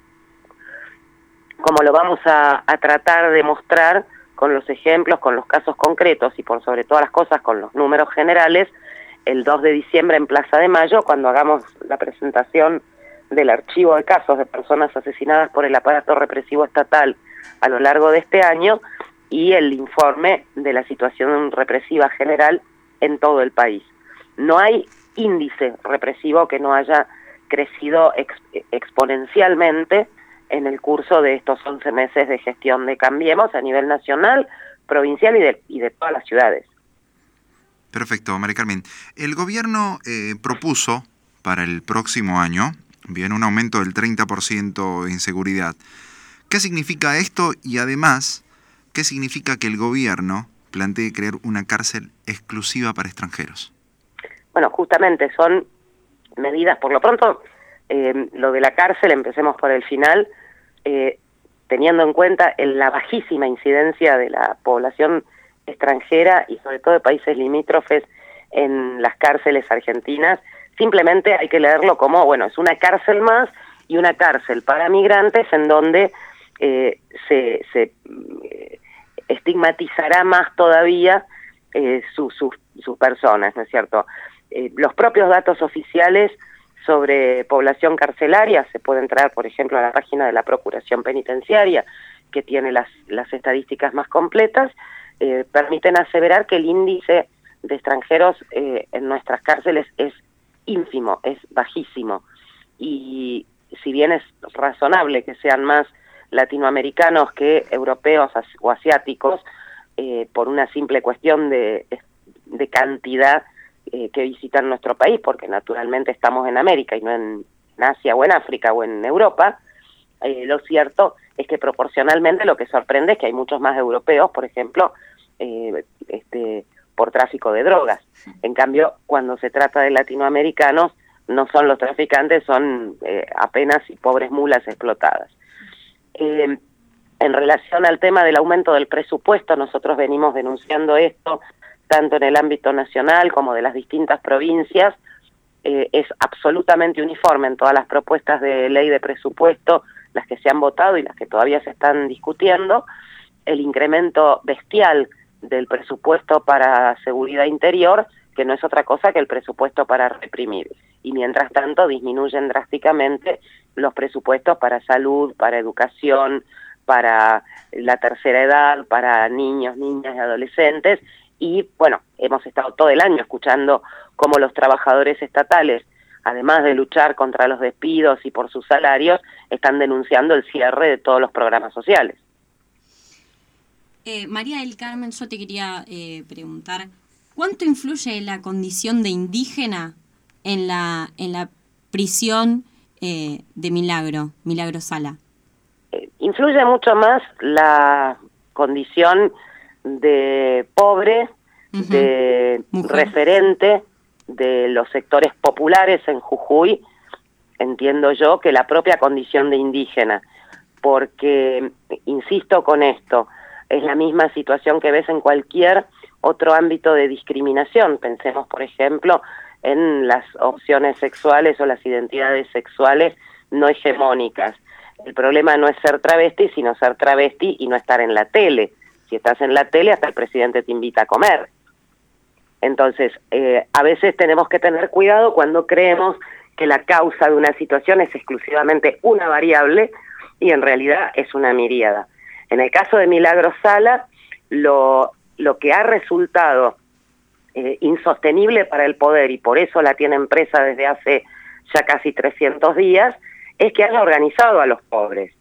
como lo vamos a, a tratar de mostrar con los ejemplos, con los casos concretos y por sobre todas las cosas con los números generales, el dos de diciembre en Plaza de Mayo, cuando hagamos la presentación del archivo de casos de personas asesinadas por el aparato represivo estatal a lo largo de este año y el informe de la situación represiva general en todo el país. No hay índice represivo que no haya crecido ex, exponencialmente en el curso de estos once meses de gestión de Cambiemos a nivel nacional, provincial y de, y de todas las ciudades. Perfecto, María Carmen. El gobierno eh, propuso para el próximo año, bien, un aumento del treinta por ciento de inseguridad. ¿Qué significa esto? Y además, ¿qué significa que el gobierno plantee crear una cárcel exclusiva para extranjeros? Bueno, justamente son medidas, por lo pronto, eh, lo de la cárcel, empecemos por el final, eh, teniendo en cuenta el, la bajísima incidencia de la población extranjera y sobre todo de países limítrofes en las cárceles argentinas, simplemente hay que leerlo como, bueno, es una cárcel más y una cárcel para migrantes en donde eh, se, se eh, estigmatizará más todavía eh, sus su, su personas, ¿no es cierto? Eh, los propios datos oficiales sobre población carcelaria, se puede entrar, por ejemplo, a la página de la Procuración Penitenciaria, que tiene las, las estadísticas más completas, eh, permiten aseverar que el índice de extranjeros eh, en nuestras cárceles es ínfimo, es bajísimo. Y si bien es razonable que sean más latinoamericanos que europeos o asiáticos, eh, por una simple cuestión de, de cantidad eh, que visitan nuestro país, porque naturalmente estamos en América y no en, en Asia o en África o en Europa, eh, lo cierto es que proporcionalmente lo que sorprende es que hay muchos más europeos, por ejemplo, eh, este, por tráfico de drogas. En cambio, cuando se trata de latinoamericanos, no son los traficantes, son eh, apenas y pobres mulas explotadas. Eh, en relación al tema del aumento del presupuesto, nosotros venimos denunciando esto tanto en el ámbito nacional como de las distintas provincias. Eh, es absolutamente uniforme en todas las propuestas de ley de presupuesto las que se han votado y las que todavía se están discutiendo, el incremento bestial del presupuesto para seguridad interior, que no es otra cosa que el presupuesto para reprimir. Y mientras tanto disminuyen drásticamente los presupuestos para salud, para educación, para la tercera edad, para niños, niñas y adolescentes. Y bueno, hemos estado todo el año escuchando cómo los trabajadores estatales, además de luchar contra los despidos y por sus salarios, están denunciando el cierre de todos los programas sociales. Eh, María del Carmen, yo te quería eh, preguntar, ¿cuánto influye la condición de indígena en la, en la prisión eh, de Milagro, Milagro Sala? Eh, influye mucho más la condición de pobre, uh-huh. de Mujer. referente de los sectores populares en Jujuy, entiendo yo, que la propia condición de indígena, porque, insisto con esto, es la misma situación que ves en cualquier otro ámbito de discriminación. Pensemos, por ejemplo, en las opciones sexuales o las identidades sexuales no hegemónicas. El problema no es ser travesti, sino ser travesti y no estar en la tele. Si estás en la tele, hasta el presidente te invita a comer. Entonces, eh, a veces tenemos que tener cuidado cuando creemos que la causa de una situación es exclusivamente una variable y en realidad es una miríada. En el caso de Milagro Sala, lo, lo que ha resultado eh, insostenible para el poder, y por eso la tienen presa desde hace ya casi trescientos días, es que haya organizado a los pobres.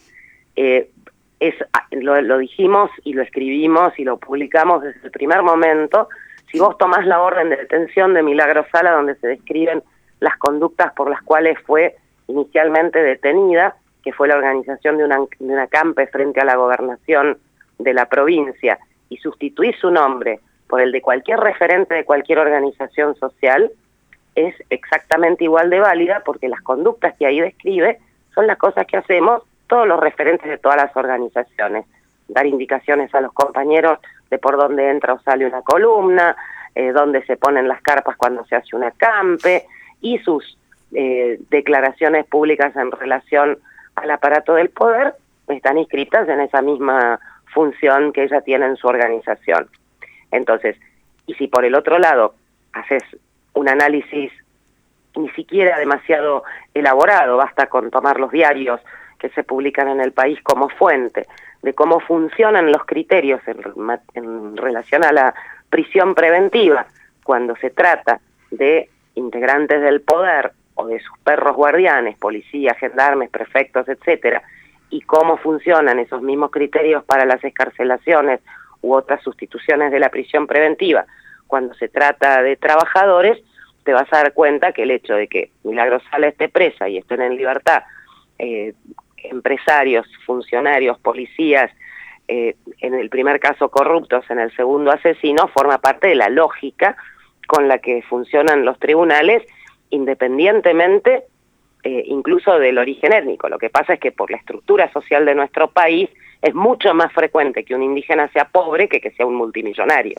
Eh, es, lo, lo dijimos y lo escribimos y lo publicamos desde el primer momento. Si vos tomás la orden de detención de Milagro Sala, donde se describen las conductas por las cuales fue inicialmente detenida, que fue la organización de una, de una acampe frente a la gobernación de la provincia, y sustituir su nombre por el de cualquier referente de cualquier organización social, es exactamente igual de válida, porque las conductas que ahí describe son las cosas que hacemos todos los referentes de todas las organizaciones. Dar indicaciones a los compañeros de por dónde entra o sale una columna, eh, dónde se ponen las carpas cuando se hace un acampe, y sus eh, declaraciones públicas en relación al aparato del poder están inscritas en esa misma función que ella tiene en su organización. Entonces, y si por el otro lado haces un análisis ni siquiera demasiado elaborado, basta con tomar los diarios que se publican en el país como fuente de cómo funcionan los criterios en, en relación a la prisión preventiva cuando se trata de integrantes del poder o de sus perros guardianes, policías, gendarmes, prefectos, etcétera, y cómo funcionan esos mismos criterios para las excarcelaciones u otras sustituciones de la prisión preventiva cuando se trata de trabajadores, te vas a dar cuenta que el hecho de que Milagro Sala esté presa y estén en libertad eh, empresarios, funcionarios, policías, eh, en el primer caso corruptos, en el segundo asesinos, forma parte de la lógica con la que funcionan los tribunales, independientemente eh, incluso del origen étnico. Lo que pasa es que por la estructura social de nuestro país es mucho más frecuente que un indígena sea pobre que que sea un multimillonario.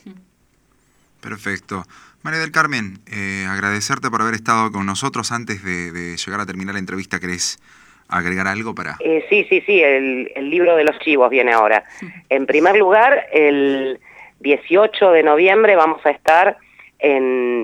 Perfecto. María del Carmen, eh, agradecerte por haber estado con nosotros. Antes de, de llegar a terminar la entrevista, ¿querés agregar algo para...? Eh, sí, sí, sí, el, el libro de los chivos viene ahora. En primer lugar, el dieciocho de noviembre vamos a estar en,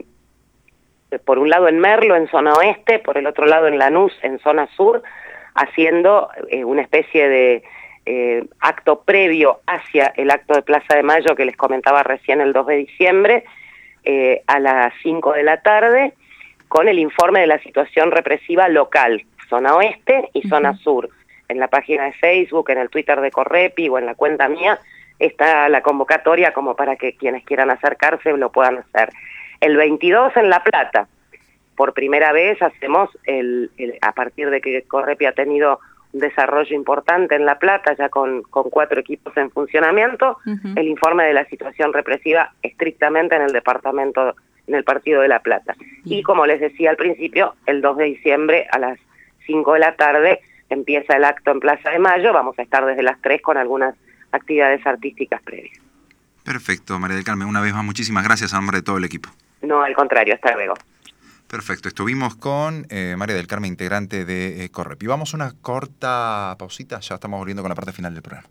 por un lado en Merlo, en zona oeste, por el otro lado en Lanús, en zona sur, haciendo eh, una especie de eh, acto previo hacia el acto de Plaza de Mayo que les comentaba recién el dos de diciembre, eh, a las cinco de la tarde, con el informe de la situación represiva local, zona oeste y zona uh-huh. sur. En la página de Facebook, en el Twitter de Correpi o en la cuenta mía, está la convocatoria como para que quienes quieran acercarse lo puedan hacer. El veintidós en La Plata, por primera vez hacemos, el, el a partir de que Correpi ha tenido un desarrollo importante en La Plata, ya con, con cuatro equipos en funcionamiento, uh-huh. el informe de la situación represiva estrictamente en el departamento, en el partido de La Plata. Uh-huh. Y como les decía al principio, el dos de diciembre a las cinco de la tarde empieza el acto en Plaza de Mayo, vamos a estar desde las tres con algunas actividades artísticas previas. Perfecto, María del Carmen, una vez más muchísimas gracias a nombre de todo el equipo. No, al contrario, hasta luego. Perfecto, estuvimos con eh, María del Carmen, integrante de eh, Correpi. Vamos a una corta pausita, ya estamos volviendo con la parte final del programa.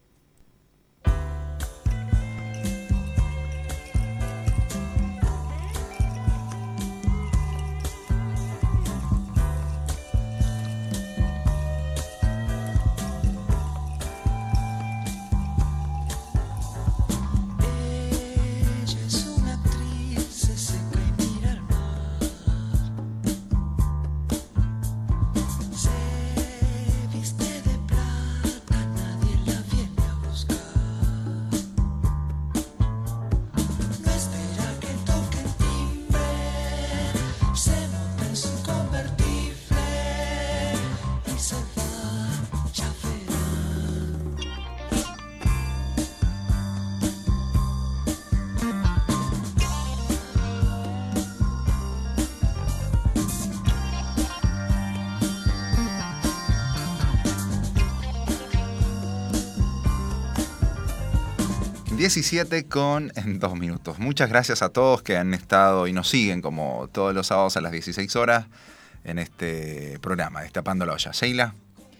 diecisiete con en dos minutos. Muchas gracias a todos que han estado y nos siguen como todos los sábados a las dieciséis horas en este programa, Destapando la Olla. Sheila.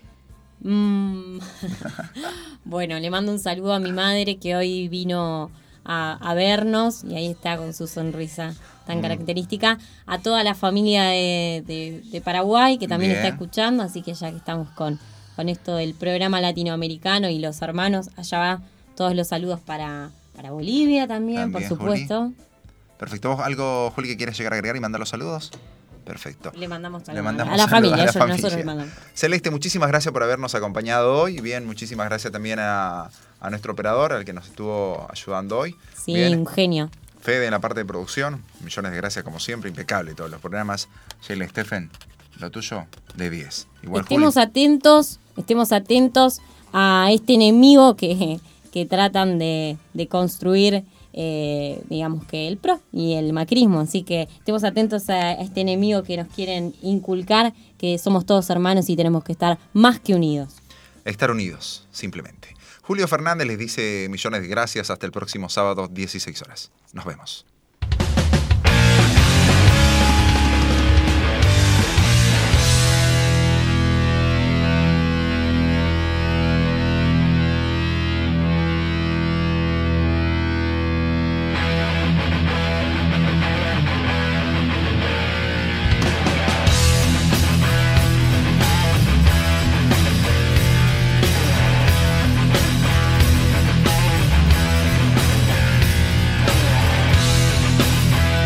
Mm. Bueno, le mando un saludo a mi madre que hoy vino a, a vernos y ahí está con su sonrisa tan mm. característica. A toda la familia de, de, de Paraguay que también Bien. Está escuchando, así que ya que estamos con, con esto del programa latinoamericano y los hermanos, allá va. Todos los saludos para, para Bolivia también, también, por supuesto. Juli. Perfecto. ¿Vos algo, Juli, que quieres llegar a agregar y mandar los saludos? Perfecto. Le mandamos saludos. Le mandamos a la saludos familia, a la yo, familia. Nosotros le mandamos. Celeste, muchísimas gracias por habernos acompañado hoy. Bien, muchísimas gracias también a, a nuestro operador, al que nos estuvo ayudando hoy. Sí, Bien. Un genio. Fede en la parte de producción, millones de gracias como siempre, impecable todos los programas. Sheila, Stephen, lo tuyo de diez. Igual, estemos Juli. atentos, estemos atentos a este enemigo que... que tratan de, de construir, eh, digamos que el P R O y el macrismo. Así que estemos atentos a este enemigo que nos quieren inculcar, que somos todos hermanos y tenemos que estar más que unidos. Estar unidos, simplemente. Julio Fernández les dice millones de gracias. Hasta el próximo sábado, dieciséis horas. Nos vemos.